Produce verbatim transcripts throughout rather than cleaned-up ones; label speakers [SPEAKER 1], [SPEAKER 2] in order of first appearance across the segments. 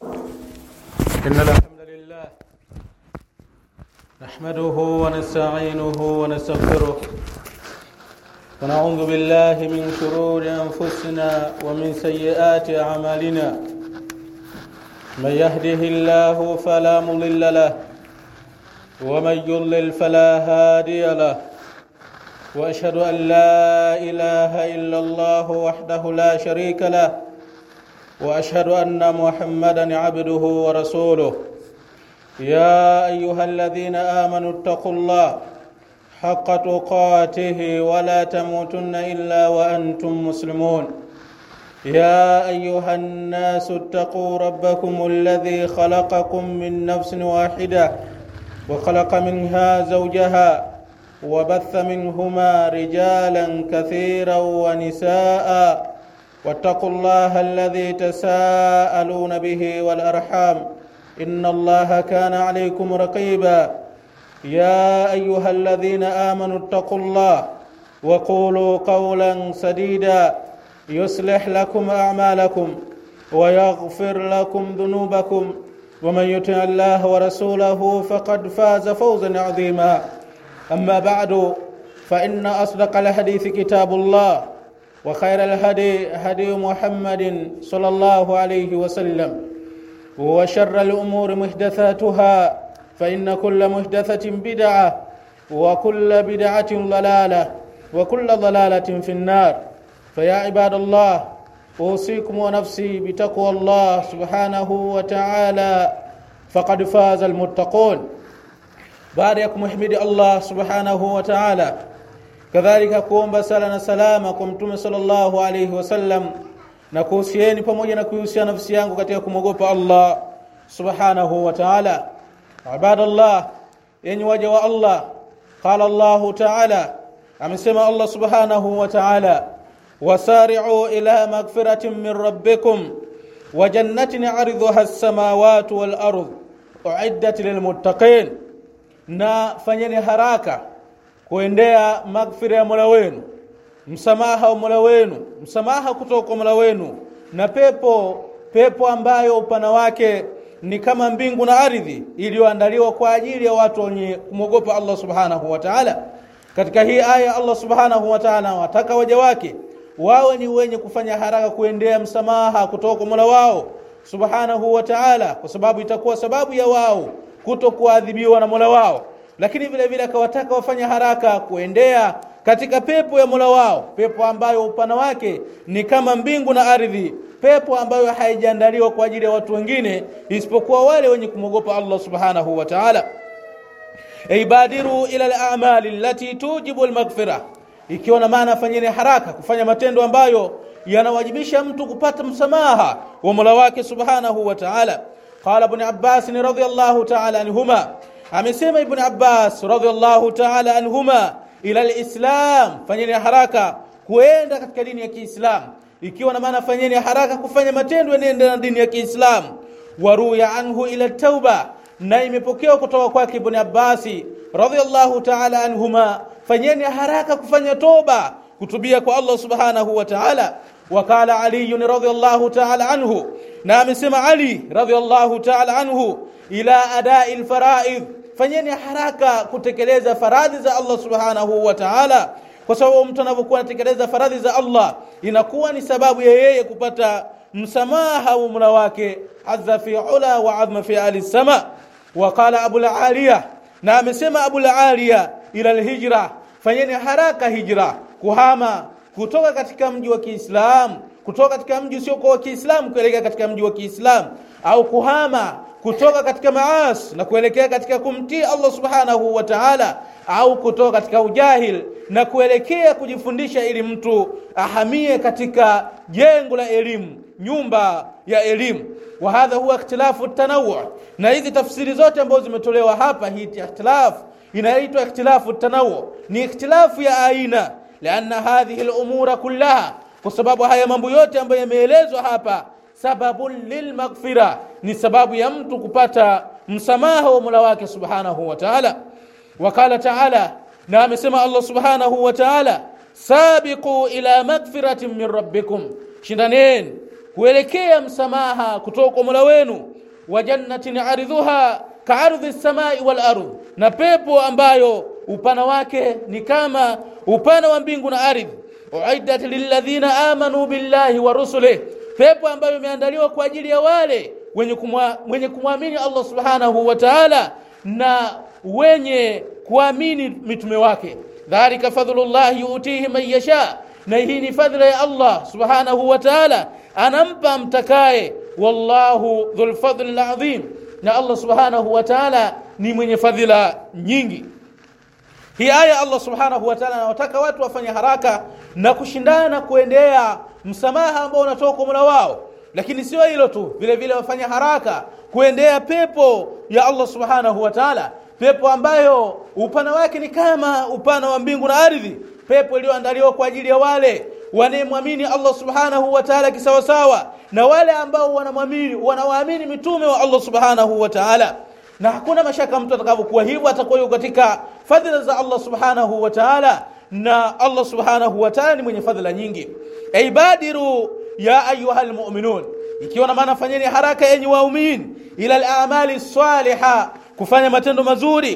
[SPEAKER 1] إن الحمد لله نحمده ونستعينه ونستغفره ونعوذ بالله من شرور أنفسنا ومن سيئات أعمالنا من يهده الله فلا مضل له ومن يضلل فلا هادي له وأشهد أن لا إله إلا الله وحده لا شريك له وأشهد أن محمدًا عبده ورسوله يا أيها الذين آمنوا اتقوا الله حق تقاته ولا تموتن إلا وأنتم مسلمون يا أيها الناس اتقوا ربكم الذي خلقكم من نفس واحدة وخلق منها زوجها وبث منهما رجالا كثيرا ونساء واتقوا الله الذي تساءلون به والأرحام إن الله كان عليكم رقيبا يا أيها الذين آمنوا اتقوا الله وقولوا قولا سديدا يصلح لكم أعمالكم ويغفر لكم ذنوبكم ومن يطع الله ورسوله فقد فاز فوزا عظيما أما بعد فإن أصدق الحديث كتاب الله وخير الهدي هدي محمد صلى الله عليه وسلم وشر الأمور محدثاتها فإن كل محدثة بدعة وكل بدعة ضلالة وكل ضلالة في النار فيا عباد الله أوصيكم ونفسي بتقوى الله سبحانه وتعالى فقد فاز المتقون. بارك محمد الله سبحانه وتعالى kadhalika kuomba sala na salama kwa mtume sallallahu alayhi wasallam na kuhusieni pamoja na kuhusiana nafsi yangu katika kumogopa Allah subhanahu wa ta'ala. Ibadallah, yenye waja wa Allah, qala Allah ta'ala, amesema Allah subhanahu wa ta'ala, wasari'u ila maghfiratin min rabbikum wa jannatin 'arduha as-samawati wal ardh u'iddat lil muttaqin, na fanyeni haraka kuendea maghfira ya Mola wenu, msamaha wa Mola wenu, msamaha kutoka kwa Mola wenu, na pepo pepo ambayo upana wake ni kama mbingu na ardhi, iliyoandaliwa kwa ajili ya watu wenye kumogopa Allah subhanahu wa ta'ala. Katika hii aya Allah subhanahu wa ta'ala wataka waja wake wawe ni wenye kufanya haraka kuendea msamaha kutoka kwa Mola wao subhanahu wa ta'ala, kwa sababu itakuwa sababu ya wao kutokuadhibiwa na Mola wao. Lakini vile vile akawataka wafanya haraka kuendea katika pepo ya Mola wao, pepo ambayo upana wake ni kama mbingu na ardhi, pepo ambayo haijaandaliwa kwa ajili ya watu wengine isipokuwa wale wenye kumogopa Allah subhanahu wa ta'ala. Ibadiru ila al-a'mali allati tujibu al-maghfirah, ikiwa na maana fanyeni haraka kufanya matendo ambayo yanawajibisha mtu kupata msamaha wa Mola wake subhanahu wa ta'ala. Qala ibn Abbas radhiyallahu ta'ala anhuma, amesema Ibn Abbas radhiallahu ta'ala anhuma, ila al-islam, fanyeni haraka kuenda katika dini ya Kiislamu, ikiwa na maana fanyeni haraka kufanya matendo yanayoendana na dini ya Kiislamu. Waruya anhu ila tauba, na imepokewa kutoka kwake Ibn Abbas radhiallahu ta'ala anhuma, fanyeni haraka kufanya toba, kutubia kwa Allah subhanahu wa ta'ala. Wakala Ali radhiallahu ta'ala anhu, na amesema Ali radhiallahu ta'ala anhu, ila adai al-fara'id, fanyeni haraka kutekeleza faradhi za Allah subhanahu wa ta'ala, kwa sababu mtu anapokuwa anatekeleza faradhi za Allah inakuwa ni sababu ya yeye kupata msamaha wa Mola wake azza fi ula wa azma fi al-sama. Waqala Abu al-Aliya, na amesema Abu al-Aliya, ila al-hijra, fanyeni haraka hijra, kuhama kutoka katika mji wa Kiislamu, kutoka katika mji usio kwa Kiislamu kuelekea katika mji wa Kiislamu, au kuhama kutoka katika maasi na kuelekea katika kumtii Allah subhanahu wa ta'ala, au kutoka katika ujahil na kuelekea kujifundisha ili mtu ahamie katika jengo la elimu, nyumba ya elimu. Wa hadha huwa ikhtilafu at-tanawwu, na hizi tafsiri zote ambazo zimetolewa hapa, hii ikhtilaf inaitwa ikhtilafu at-tanawwu, ni ikhtilafu ya aina, lianna hadhihi al-umura kullaha, kwa sababu haya mambo yote ambayo yameelezwa hapa sababun lilmaghfira, ni sababu ya mtu kupata msamaha wa Mola wake subhanahu wa ta'ala. Wakala ta'ala, na amesema Allah subhanahu wa ta'ala, sabiqu ila maghfiratin min rabbikum, shindaneni kuelekea msamaha kutoka kwa Mola wenu, wa jannatin aridhuha ka'ardhi as-samai wal ardh, na pepo ambayo upana wake ni kama upana wa mbingu na ardhi. Uiddat lilladhina amanu billahi wa rusulihi, pepo ambayo imeandaliwa kwa ajili ya wale wenye kumwa, wenye kumwamini Allah subhanahu wa ta'ala na wenye kuamini mitume wake. Dhalika fadhlullah yu'tihi man yasha, na hii ni fadhila ya Allah subhanahu wa ta'ala, anampa mtakaye. Wallahu dhul fadlil azim, na Allah subhanahu wa ta'ala ni mwenye fadhila nyingi. Hii aya Allah subhanahu wa ta'ala anataka watu wafanye haraka na kushindana kuendea msamaha ambao unatoka kwa Mola wao, lakini sio hilo tu, vile vile wafanye haraka kuendea pepo ya Allah subhanahu wa ta'ala, pepo ambayo upana wake ni kama upana wa mbingu na ardhi, pepo iliyoandaliwa kwa ajili ya wale wanaemwamini Allah subhanahu wa ta'ala kisawa sawa, na wale ambao wanamwamini wanawaamini mitume wa Allah subhanahu wa ta'ala. Na hakuna mashaka mtu atakapokuwa hivyo atakuwa yuko katika fadhila za Allah subhanahu wa ta'ala, na Allah subhanahu wa ta'ala ni mwenye fadhila nyingi. Ibadiru ya ayyuhal mu'minun, ikiwa na maana fanyeni haraka enyi waumini, ila al-a'mali salihah, kufanya matendo mazuri,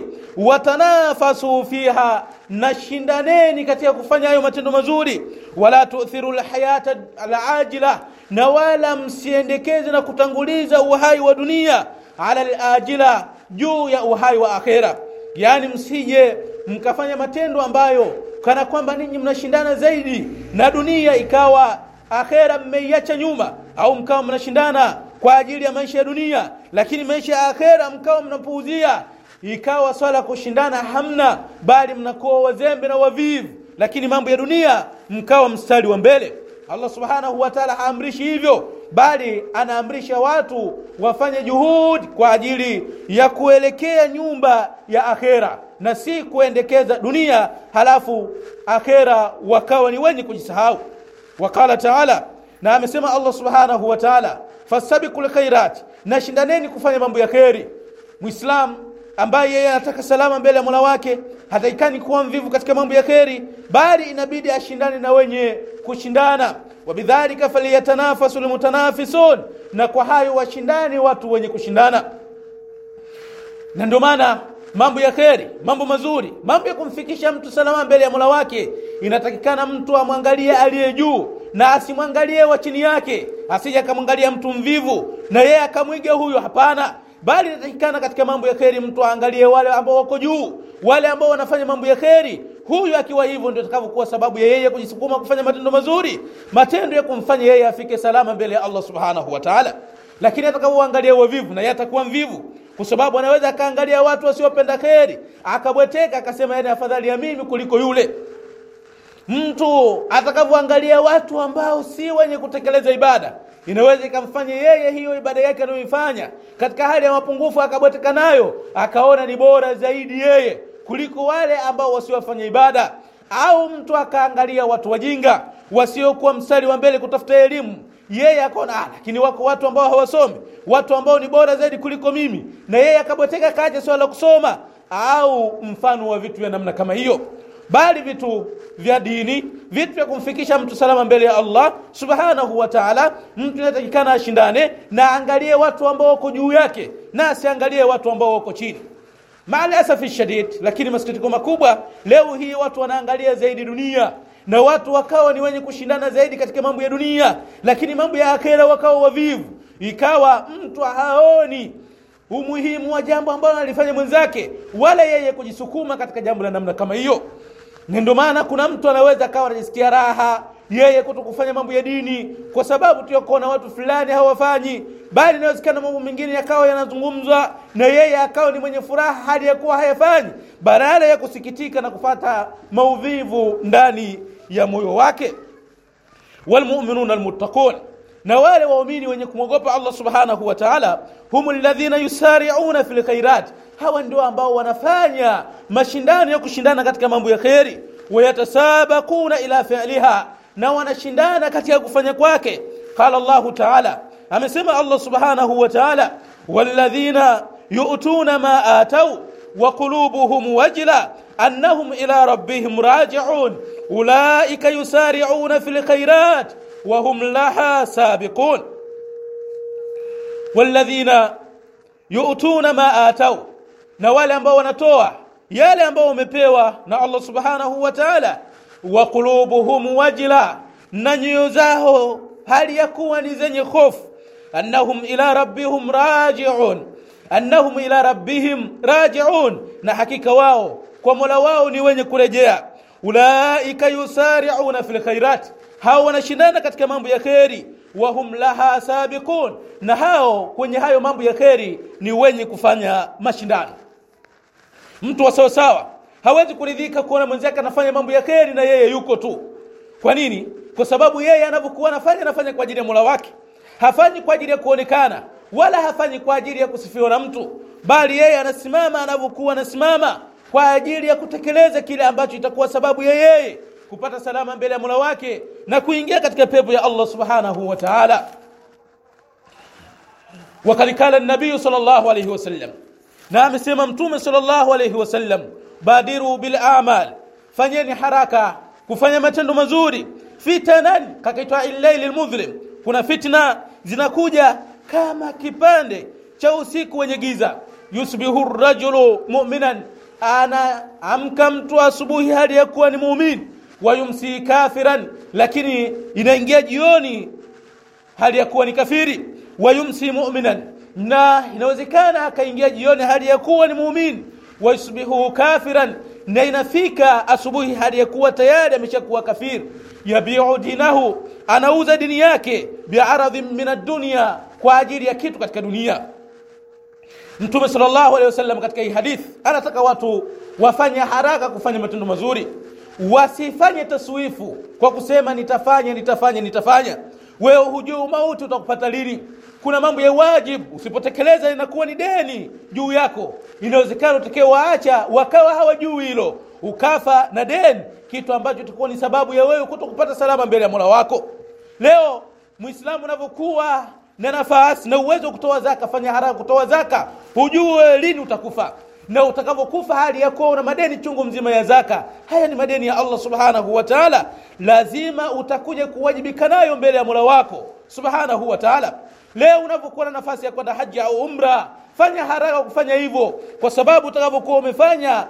[SPEAKER 1] watanafasu fiha, na shindaneni katika kufanya hayo matendo mazuri, wala tu'thiru al-hayata al-ajila, na wala msiendekeze na kutanguliza uhai wa dunia ala al-ajila, juu ya uhai wa akhera. Yani msije mkafanya matendo ambayo kana kwamba ninyi mnashindana zaidi na dunia, ikawa akhera mmeiacha nyuma, au mkawa mnashindana kwa ajili ya maisha ya dunia, lakini maisha ya akhera mkawa mnapuuzia, ikawa swala kushindana hamna, bali mnakuwa wazembe na wavivu, lakini mambo ya dunia mkawa mstari wa mbele. Allah subhanahu wa ta'ala haamrishi hivyo, bali anaamrisha watu wafanye juhudi kwa ajili ya kuelekea nyumba ya akhera, na si kuendekeza dunia halafu akhera wakawa ni wenye kujisahau. Wakala ta'ala, na amesema Allah subhanahu wa ta'ala, fasabiqul khairat, na shindaneni kufanya mambo ya khairi. Muislam ambaye yeye anataka salama mbele ya Mola wake hataikani kuwa mvivu katika mambo ya khairi, bali inabidi ashindane na wenye kushindana. Wabidhalika faliyatanafasul mutanafisun, na kwa hayo washindani watu wenye kushindana. Na ndio maana mambo ya khairi, mambo mazuri, mambo ya kumfikisha mtu salama mbele ya Mola wake, inatakikana mtu amwangalie aliye juu na asimwangalie wa chini yake, asije akamwangalia mtu mvivu na yeye akamwiga huyo, hapana. Bali inatakikana katika mambo ya khairi mtu aangalie wale ambao wako juu, wale ambao wanafanya mambo ya khairi. Huyu akiwa hivyo ndio atakapokuwa sababu ya yeye kujisukuma kufanya matendo mazuri, matendo ya kumfanya yeye afike salama mbele ya Allah subhanahu wa ta'ala. Lakini atakapoangalia wavivu, na yeye atakuwa mvivu, kwa sababu anaweza akaangalia watu wasiopenda khairi akabweteka akasema yani afadhali ya mimi kuliko yule. Mtu atakapoangalia watu ambao si wenye kutekeleza ibada, inaweza ikamfanya yeye hiyo ibada yake anayoifanya katika hali ya mapungufu akabweteka nayo, akaona ni bora zaidi yeye kuliko wale ambao wasiofanya ibada. Au mtu akaangalia watu wajinga wasiokuwa mstari wa mbele kutafuta elimu, yeye akaona ah, lakini wako watu ambao hawasomi, watu ambao ni bora zaidi kuliko mimi, na yeye akabweteka kaja swala la kusoma, au mfano wa vitu vya namna kama hiyo. Bali vitu vya dini, vitu vya kumfikisha mtu salama mbele ya Allah subhanahu wa ta'ala, mtu anatakikana ashindane na angalie watu ambao wako juu yake, na asiangalie watu ambao wako chini. Maana asafi shadid, lakini masikitiko makubwa, leo hii watu wanaangalia zaidi dunia, na watu wakawa ni wenye kushindana zaidi katika mambo ya dunia, lakini mambo ya akhera wakawa wavivu. Ikawa mtu haoni umuhimu wa jambo ambalo alifanya mwenzake, wala yeye kujisukuma katika jambo la namna kama hiyo. Ndio maana kuna mtu anaweza kawa anajisikia raha yeye kutokufanya mambo ya dini kwa sababu tu yuko watu fulani hawafanyi, bali inawezekana mambo mengine yakawa yanazungumzwa na yeye akawa ni mwenye furaha hadi ya kuwa hayafanyi, badala ya kusikitika na kupata mauvivu ndani ya moyo wake. Walmu'minuna almuttaqun, na wale waumini wenye kumwogopa Allah subhanahu wa ta'ala, humul ladhina yusari'una fil khairat, hawa ndio ambao wanafanya mashindano ya kushindana katika mambo ya khairi, wayatasabaquna ila fi'liha, na wanashindana katika kufanya kwake. Qala Allah ta'ala, amesema Allah subhanahu wa ta'ala, walladhina yu'tuna ma atau wa qulubuhum wajila annahum ila rabbihim raji'un ulaika yusari'una fil khairat wa hum laha sabiqun. Walladhina yu'tuna ma atau, na wale ambao wanatoa yale ambao wamepewa na Allah subhanahu wa ta'ala, wa qulubuhum wajila, na nyoyo zao hali ya kuwa ni zenye hofu, annahum ila rabbihim raji'un, annahum ila rabbihim raji'un, na hakika wao kwa Mola wao ni wenye kurejea. Ulaika yusari'una fil khairat, hao wanashindana katika mambo ya khairi, wa hum laha sabiqun, na hao kwenye hayo mambo ya khairi ni wenye kufanya mashindano. Mtu wa sawa sawa hawezi kuridhika kuona mwenzake anafanya mambo ya khairi na yeye yuko tu. Kwa nini? Kwa sababu yeye anapokuwa anafanya anafanya kwa ajili ya Mola wake. Hafanyi kwa ajili ya kuonekana, wala hafanyi kwa ajili ya kusifiwa na mtu, bali yeye anasimama anapokuwa anasimama kwa ajili ya kutekeleza kile ambacho itakuwa sababu ya yeye kupata salama mbele ya Mola wake na kuingia katika pepo ya Allah subhanahu wa ta'ala. Wakati kala nabii sallallahu alayhi wasallam, na amesema mtume sallallahu alayhi wasallam, badiru bil a'mal, fanyeni haraka kufanya matendo mazuri. Fitanan kakaitwa al-lailil mudhlim, kuna fitna zinakuja kama kipande cha usiku wenye giza. Yusbihu ar-rajulu mu'minan, ana amka mtu asubuhi hali ya kuwa ni muumini, wa yumsi kafiran, lakini inaingia jioni hali ya kuwa ni kafiri. Wa yumsi mu'minan, na inawezekana akaingia jioni hali ya kuwa ni muumini. Wa yusbihu kafiran, na inafika asubuhi hali ya kuwa tayari ameshakuwa kafiri. Yabi'u dinahu, anauza dini yake, bi'aradhin min ad-dunya, kwa ajili ya kitu katika dunia. Mtume sallallahu alaihi wasallam katika hii hadith anataka watu wafanye haraka kufanya matendo mazuri, wasifanye taswifu kwa kusema nitafanya nitafanya nitafanya. Wewe hujui mauti utakupata lini. Kuna mambo ya wajibu usipotekeleza inakuwa ni deni juu yako. Inawezekana utakayewaacha wakawa hawajui hilo, ukafa na deni, kitu ambacho itakuwa ni sababu ya wewe kutokupata salama mbele ya Mola wako. Leo Muislamu anapokuwa na nafasi na uwezo kutoa zaka, fanya haraka kutoa zaka. Hujue lini utakufa, na utakapokufa hali yako una madeni chungu mzima ya zaka. Haya ni madeni ya Allah subhanahu wa ta'ala, lazima utakuja kuwajibika nayo mbele ya Mola wako subhanahu wa ta'ala. Leo unapokuwa na nafasi ya kwenda haji au umra, fanya haraka kufanya hivyo, kwa sababu utakapokuwa umefanya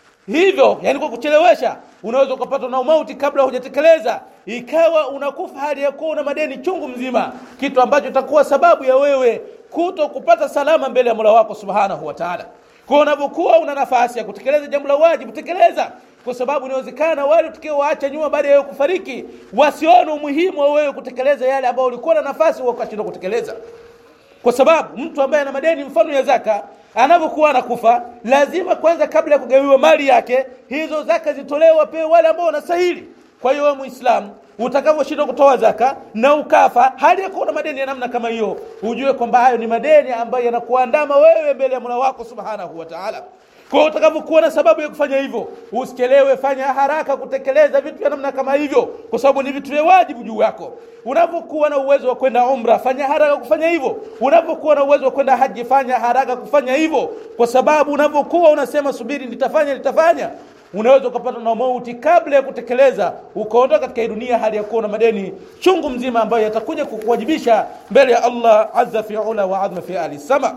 [SPEAKER 1] hivyo, yani kwa kuchelewesha, unaweza kupata na mauti kabla hujatekeleza, ikawa unakufa hali ya kuwa una madeni chungu mzima, kitu ambacho itakuwa sababu ya wewe kuto kupata salama mbele ya Mola wako subhanahu wa ta'ala. Kwa unapokuwa una nafasi ya kutekeleza jambo la wajibu, tekeleza, kwa sababu inawezekana wale tukiowaacha nyuma baada ya kufariki wasione umuhimu wa wewe kutekeleza yale ambayo ulikuwa na nafasi ukashindwa kutekeleza. Kwa sababu mtu ambaye ana madeni mfano ya zaka, anapokuwa anakufa, lazima kwanza kabla ya kugawiwa mali yake, hizo zaka zitolewe pewe wale ambao wanastahili. Kwa hiyo wewe Muislamu utakaposhindwa kutoa zaka na ukafa hali ya kuwa na madeni ya namna kama hiyo, ujue kwamba hayo ni madeni ambayo yanakuandama wewe mbele ya Mola wako subhanahu wa ta'ala. Kwa utakapokuwa na sababu ya kufanya hivyo, usichelewe, fanya haraka kutekeleza vitu vya namna kama hivyo, kwa sababu ni vitu vya wajibu juu yako. Unapokuwa na uwezo wa kwenda umra, fanya haraka kufanya hivyo. Unapokuwa na uwezo wa kwenda haji, fanya haraka kufanya hivyo, kwa sababu unapokuwa unasema subiri nitafanya nitafanya, unaweza kupata na mauti kabla ya kutekeleza, ukaondoka katika hii dunia hali ya kuwa na madeni chungu mzima ambayo yatakuja kukuwajibisha mbele ya Allah azza fi ula wa azma fi ali sama.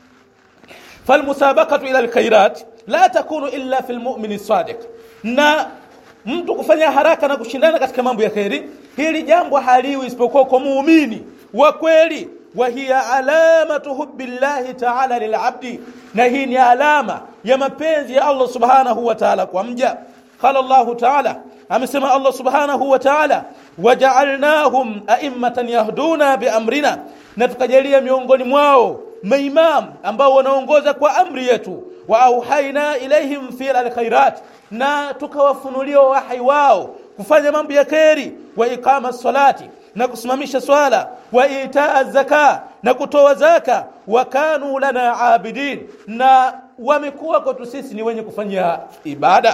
[SPEAKER 1] Falmusabaqatu ila alkhairat la takunu illa fil mu'min as-sadiq, na mtu kufanya haraka na kushindana katika mambo ya khairi, hili jambo haliwi isipokuwa kwa muumini wa kweli. Wa hiya alamatu hubbillahi ta'ala lil'abdi, na hii ni alama ya mapenzi ya Allah subhanahu wa ta'ala kwa mja. Qala Allah ta'ala, amesema Allah subhanahu wa ta'ala, waja'alnahum a'immatan yahduna biamrina, na tukajalia miongoni mwao maimam ambao wanaongoza kwa amri yetu. Wa auhaina ilaihim fil alkhairat, na tukawafunulia wahi wao kufanya mambo ya khairi. Wa iqama salati, na kusimamisha swala. Wa itaa zaka, na kutoa zaka. Wa kanu lana abidin, na wamekuwa kwetu sisi ni wenye kufanya ibada.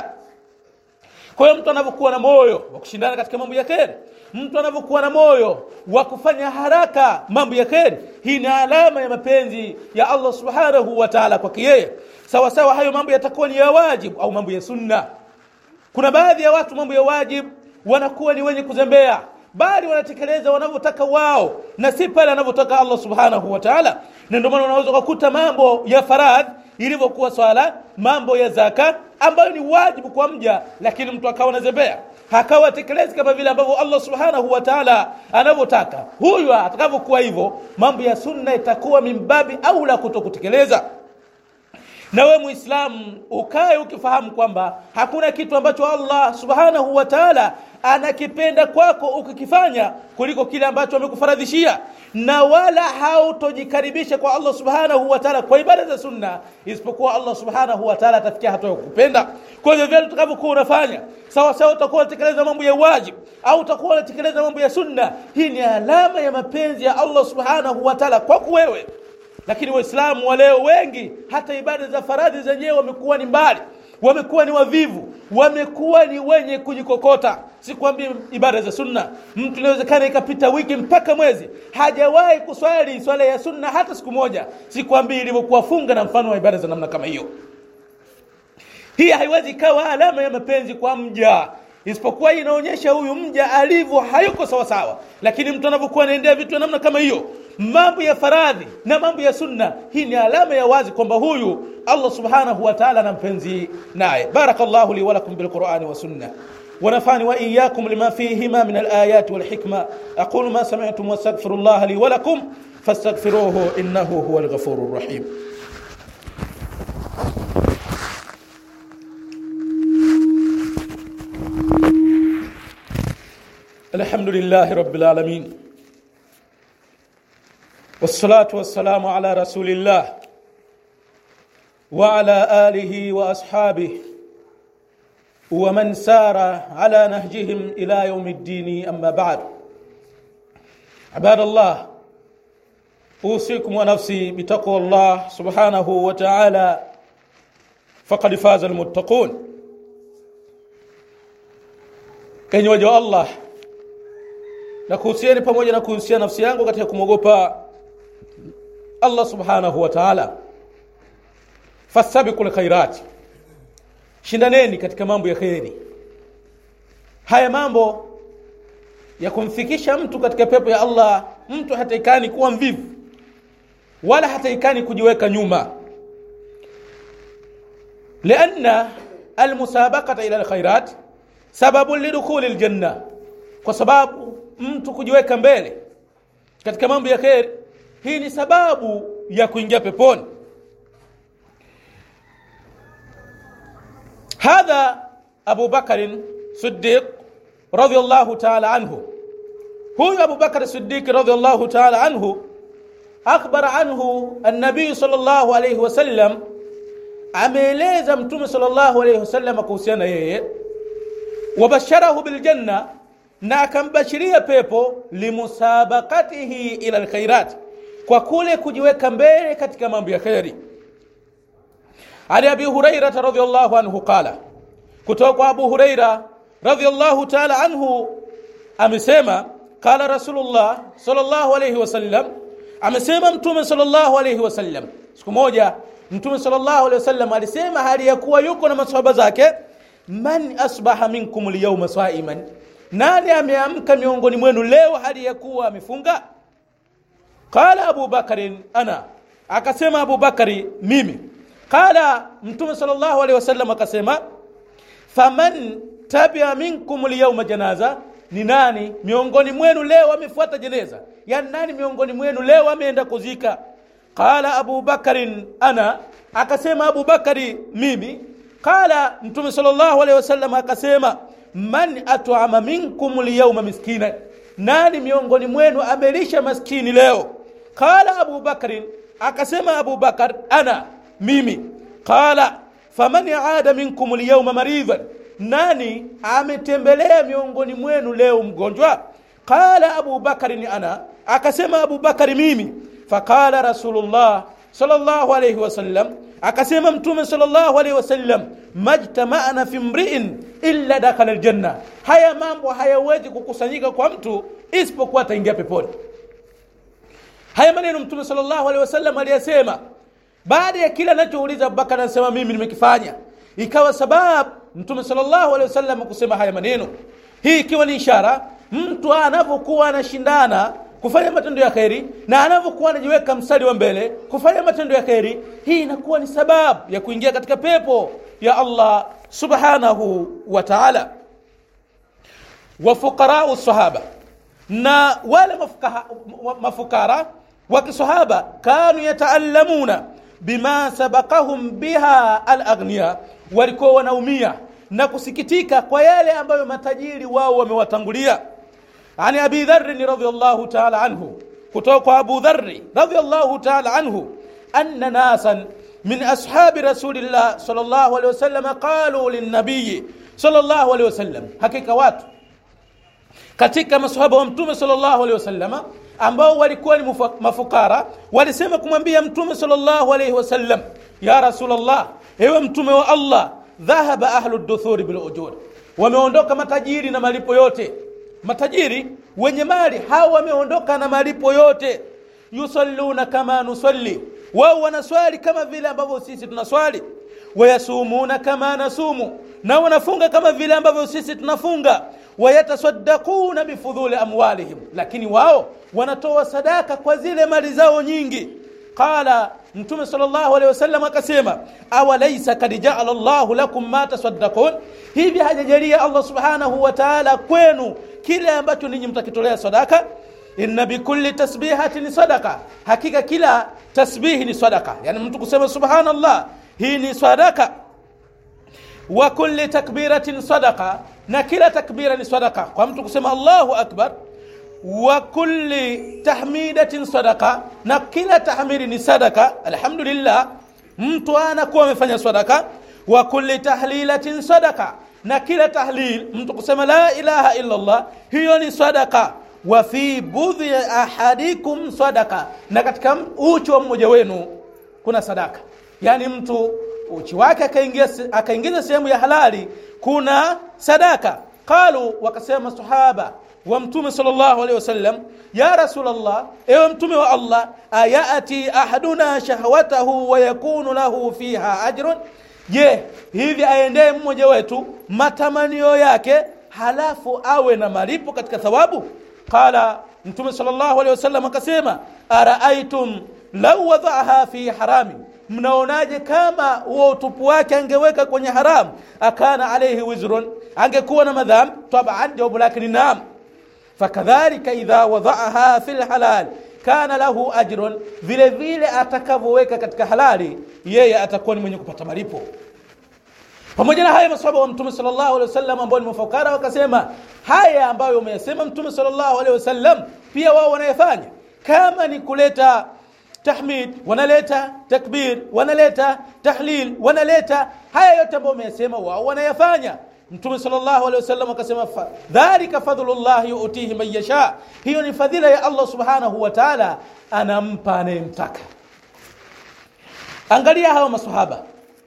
[SPEAKER 1] Kwa hiyo mtu anapokuwa na moyo wa kushindana katika mambo ya khairi, mtu anapokuwa na moyo wa kufanya haraka mambo ya khairi, hii ni alama ya mapenzi ya Allah subhanahu wa ta'ala kwake yeye. Sawa sawa hayo mambo yatakuwa ni ya wajibu au mambo ya sunna. Kuna baadhi ya watu mambo ya wajibu wanakuwa ni wenye kuzembea, bali wanatekeleza wanavyotaka wao na si pale anavyotaka Allah subhanahu wa ta'ala. Na ndio maana unaweza kukuta mambo ya faradhi ilivyokuwa swala, mambo ya zaka ambayo ni wajibu kwa mja, lakini mtu akawa anazembea, hakawa tekeleza kama vile ambavyo Allah subhanahu wa ta'ala anavyotaka. Huyu atakavyokuwa hivyo, mambo ya sunna itakuwa mimbabi au la kutokutekeleza. Na wewe Muislamu ukae ukifahamu kwamba hakuna kitu ambacho Allah subhanahu wa ta'ala anakipenda kwako ukikifanya kuliko kile ambacho amekufaradhishia, na wala hautojikaribisha kwa Allah subhanahu wa ta'ala kwa ibada za sunna isipokuwa Allah subhanahu wa ta'ala atafikia hatua ya kukupenda. Kwa hivyo vile utakavyokuwa unafanya sawa sawa, utakuwa unatekeleza mambo ya wajibu au utakuwa unatekeleza mambo ya sunna, hii ni alama ya mapenzi ya Allah subhanahu wa ta'ala kwako wewe. Lakini waislamu wa leo wengi hata ibada za faradhi zenyewe wamekuwa ni mbali, wamekuwa ni wavivu, wamekuwa ni wenye kujikokota. Sikwambii ibada za sunna, mtu inawezekana ikapita wiki mpaka mwezi hajawahi kuswali swala ya sunna hata siku moja. Sikwambii ilivyokuwa funga na mfano wa ibada za namna kama hiyo. Hii haiwezi kawa alama ya mapenzi kwa mja, isipokuwa inaonyesha huyu mja alivyo hayuko sawa sawa. Lakini mtu anapokuwa anaendea vitu namna kama hiyo, mambo ya faradhi na mambo ya sunna, hii ni alama ya wazi kwamba huyu Allah subhanahu wa ta'ala anampenzi naye. Barakallahu li wa lakum bil Qur'ani wa sunnah ونفعني وإياكم لما فيهما من الآيات والحكمة. أقول ما سمعتم واستغفر الله لي ولكم فاستغفروه إنه هو الغفور الرحيم. الحمد لله رب العالمين، والصلاة والسلام على رسول الله وعلى آله وأصحابه ومن سار على نهجهم إلى يوم الدين. أما بعد، عباد الله، أوصيكم ونفسي بتقوى الله سبحانه وتعالى، فقد فاز المتقون. Kenye waja Allah, na kuhusiani pamoja na kuhusiana nafsi yangu katika kumogopa Allah subhanahu wa ta'ala. Fasabiqul khairat, shindaneni katika mambo ya khairi. Haya mambo ya kumfikisha mtu katika pepo ya Allah, mtu hataikani kuwa mvivu wala hataikani kujiweka nyuma. Lianna almusabaqata ila alkhairat sababu lidukhuli aljanna, kwa sababu mtu kujiweka mbele katika mambo ya khair, hii ni sababu ya kuingia peponi. هذا أبو بكر صديق رضي الله تعالى عنه. هو أبو بكر الصديق رضي الله تعالى عنه أخبر عنه النبي صلى الله عليه وسلم، ameeleza mtume sallallahu alayhi wasallam kuhusiana yeye, wabasharahu bil janna, na akambashiria pepo, limusabaqatihi ila alkhairat, kwa kule kujiweka mbele katika mambo ya khairi. Ali Abi Hurairah radhiyallahu anhu qala, kutoka Abu Hurairah radhiyallahu ta'ala anhu amesema, qala Rasulullah sallallahu alayhi wasallam, amesema mtume sallallahu alayhi wasallam. Siku moja mtume sallallahu alayhi wasallam alisema hali ya kuwa yuko na maswahaba zake, man asbaha minkum al-yawma sa'iman, nani ameamka miongoni mwenu leo hali ya kuwa amefunga? Qala Abu Bakari ana, akasema Abu Bakari mimi. Qala mtume sallallahu alayhi wasallam akasema, faman tabi'a minkum al-yawma janaza, ni nani miongoni mwenu leo amefuata jeneza? Yani nani miongoni mwenu leo ameenda kuzika? Qala Abu Bakari ana, akasema Abu Bakari mimi. Qala mtume sallallahu alayhi wasallam akasema, man at'ama minkum al-yawma miskina, nani miongoni mwenu amelisha maskini leo? Qala Abu Bakari, akasema Abu Bakar ana mimi. Qala faman aada minkum al-yawma maridan, nani ametembelea miongoni mwenu leo mgonjwa? Qala Abu Bakari ana, akasema Abu Bakari mimi. Faqala Rasulullah sallallahu alayhi wasallam, akasema mtume sallallahu alayhi wasallam, majtama'na fi imri'in illa dakhala aljanna, haya mambo hayawezi kukusanyika kwa mtu isipokuwa ataingia peponi. Haya maneno mtume sallallahu alayhi wasallam aliyasema baada ya kila anachouliza Abubakar, anasema mimi nimekifanya. Ikawa sababu mtume sallallahu alayhi wasallam kusema haya maneno, hii ikiwa ni ishara mtu anapokuwa anashindana kufanya matendo ya khairi na anapokuwa anajiweka mstari wa mbele kufanya matendo ya khairi, hii inakuwa ni sababu ya kuingia katika pepo ya Allah subhanahu wa ta'ala. Wa fuqara'u sahaba, na wale mafukara wa kisahaba kanu yataallamuna bima sabaqahum biha al-aghniya, walikuwa wanaumia na kusikitika kwa yale ambayo matajiri wao wamewatangulia. Ani Abi Dharr radhiyallahu ta'ala anhu, kutoka Abu Dharr radhiyallahu ta'ala anhu, anna nasan min ashabi rasulillah sallallahu alayhi wasallam qalu lin-nabiy sallallahu alayhi wasallam, hakika watu katika maswahaba wa mtume sallallahu alayhi wasallam ambao walikuwa ni mafukara walisema kumwambia mtume sallallahu alayhi wasallam, ya rasulullah, ewe mtume wa Allah, dhahaba ahlu ad-duthur bil ujur, wameondoka matajiri na malipo yote. Matajiri wenye mali hao wameondoka na malipo yote. Yusalluna kama nusalli, wao wanaswali kama vile ambavyo sisi tunaswali. Wayasumuna kama nasumu, na wanafunga kama vile ambavyo sisi tunafunga. Wayatasaddaquna bifudhuli amwalihim, lakini wao wanatoa sadaka kwa zile mali zao nyingi. Qala, mtume sallallahu alayhi wasallam akasema, awalaysa kad ja'ala Allahu lakum ma tasaddaqun, hivi hajajalia Allah subhanahu wa ta'ala kwenu kile ambacho ninyi mtakitolea sadaka? Inna bikulli tasbihatin sadaqa, hakika kila tasbihi ni sadaka, yani mtu kusema subhanallah hii ni sadaka. Wa kulli takbiratin sadaqa, na kila takbira ni sadaka kwa mtu kusema Allahu akbar. Wa kulli tahmidatin sadaqa, na kila tahmidi ni sadaka, alhamdulillah, mtu anakuwa amefanya sadaka. Wa kulli tahlilatin sadaqa, na kila tahlil mtu kusema la ilaha illa Allah, hiyo ni sadaka. Wa fi budhi ahadikum sadaqa, na katika uchi wa mmoja wenu kuna sadaka, yani mtu uchi wake akaingia akaingiza sehemu ya halali, kuna sadaka. Qalu, wakasema sahaba wa mtume sallallahu alayhi wasallam, ya rasulullah, ewe mtume wa Allah, ayati ahaduna shahwatahu wa yakunu lahu fiha ajrun, je, hivi aendee mmoja wetu matamanio yake halafu awe na malipo katika thawabu? Qala, mtume sallallahu alayhi wasallam akasema, araaitum law wada'aha fi harami, mnaonaje kama huo utupu wake angeweka kwenye haram, akana alayhi wizrun, angekuwa na madham? Taban, jawabu lake ni naam. Fakadhalika idha wada'aha fil halal kana lahu ajrun, vile vile atakavoweka katika halali yeye atakuwa ni mwenye kupata malipo. Pamoja na haya, maswahaba wa mtume sallallahu alaihi wasallam ambao ni mafukara wakasema haya ambayo umeyasema mtume sallallahu alaihi wasallam pia wao wanayafanya. Kama ni kuleta tahmid, wanaleta takbir, wanaleta tahlil, wanaleta haya yote ambayo umeyasema wao wanayafanya. Mtume sallallahu alaihi wasallam akasema, dhalika fadlullah yu'tihi man yasha, hiyo ni fadhila ya Allah subhanahu wa ta'ala, anampa anayemtaka. Angalia hao maswahaba,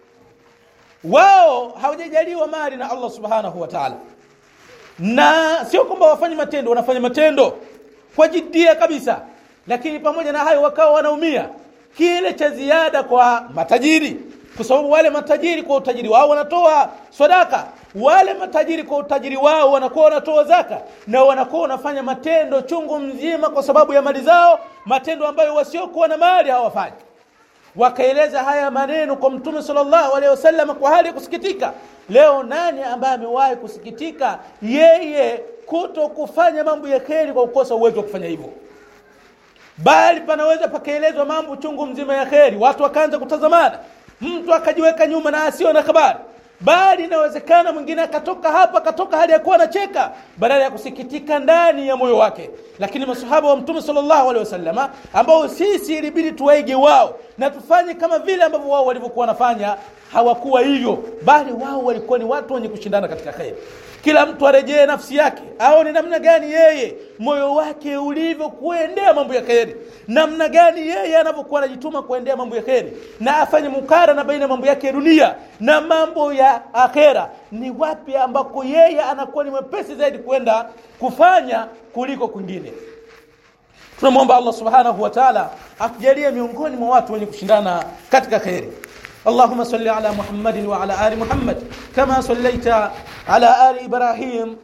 [SPEAKER 1] wao hawajajaliwa mali na Allah subhanahu wa ta'ala, na sio kwamba wafanye matendo, wanafanya matendo kwa jiddia kabisa, lakini pamoja na hayo wakawa wanaumia kile cha ziada kwa matajiri, kwa sababu wale matajiri kwa utajiri wao wanatoa sadaka, wale matajiri kwa utajiri wao wanakuwa wanatoa zaka, na wanakuwa wanafanya matendo chungu mzima kwa sababu ya mali zao, matendo ambayo wasiokuwa na mali hawafanyi. Wakaeleza haya maneno kwa mtume sallallahu alaihi wasallam kwa hali ya kusikitika. Leo nani ambaye amewahi kusikitika yeye kuto kufanya mambo ya kheri kwa kukosa uwezo wa kufanya hivyo? Bali panaweza pakaelezwa mambo chungu mzima ya kheri, watu wakaanza kutazamana, mtu akajiweka nyuma na asio na habari. Bali inawezekana mwingine akatoka hapa akatoka hali ya kuwa anacheka badala ya kusikitika ndani ya moyo wake. Lakini masahaba wa mtume sallallahu alaihi wasallam ambao sisi ilibidi tuwaige wao na tufanye kama vile ambavyo wao walivyokuwa wanafanya, hawakuwa hivyo, bali wao walikuwa ni watu wenye kushindana katika khair. Kila mtu arejee nafsi yake, aone namna gani yeye moyo wake ulivyo kuendea mambo ya khair, namna gani yeye anavyokuwa anajituma kuendea mambo ya khair, na afanye mukara na baina mambo yake ya dunia na mambo ya akhera. Ni wapi ambako yeye anakuwa ni mwepesi zaidi kwenda kufanya kuliko kwingine? Tunamwomba Allah subhanahu wa ta'ala atujalie miongoni mwa watu wenye kushindana katika khair. اللهم صل على محمد وعلى آل محمد كما صليت على آل إبراهيم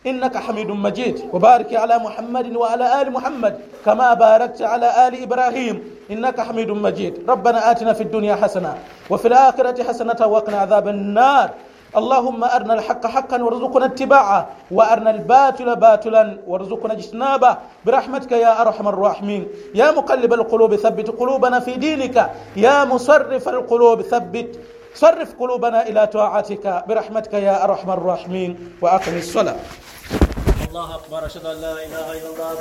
[SPEAKER 1] إنك حميد مجيد. وبارك على محمد وعلى آل محمد كما باركت على آل إبراهيم إنك حميد مجيد. ربنا آتنا في الدنيا حسنة وفي الآخرة حسنة وقنا عذاب النار. اللهم أرنا الحق حقا وارزقنا اتباعه، وأرنا الباطل باطلا وارزقنا اجتنابه برحمتك يا أرحم الراحمين. يا مقلب القلوب ثبت قلوبنا في دينك، يا مصرف القلوب ثبت صرف قلوبنا إلى طاعتك برحمتك يا أرحم الراحمين. وأقم الصلاة. الله أكبر. أشهد أن لا إله إلا الله.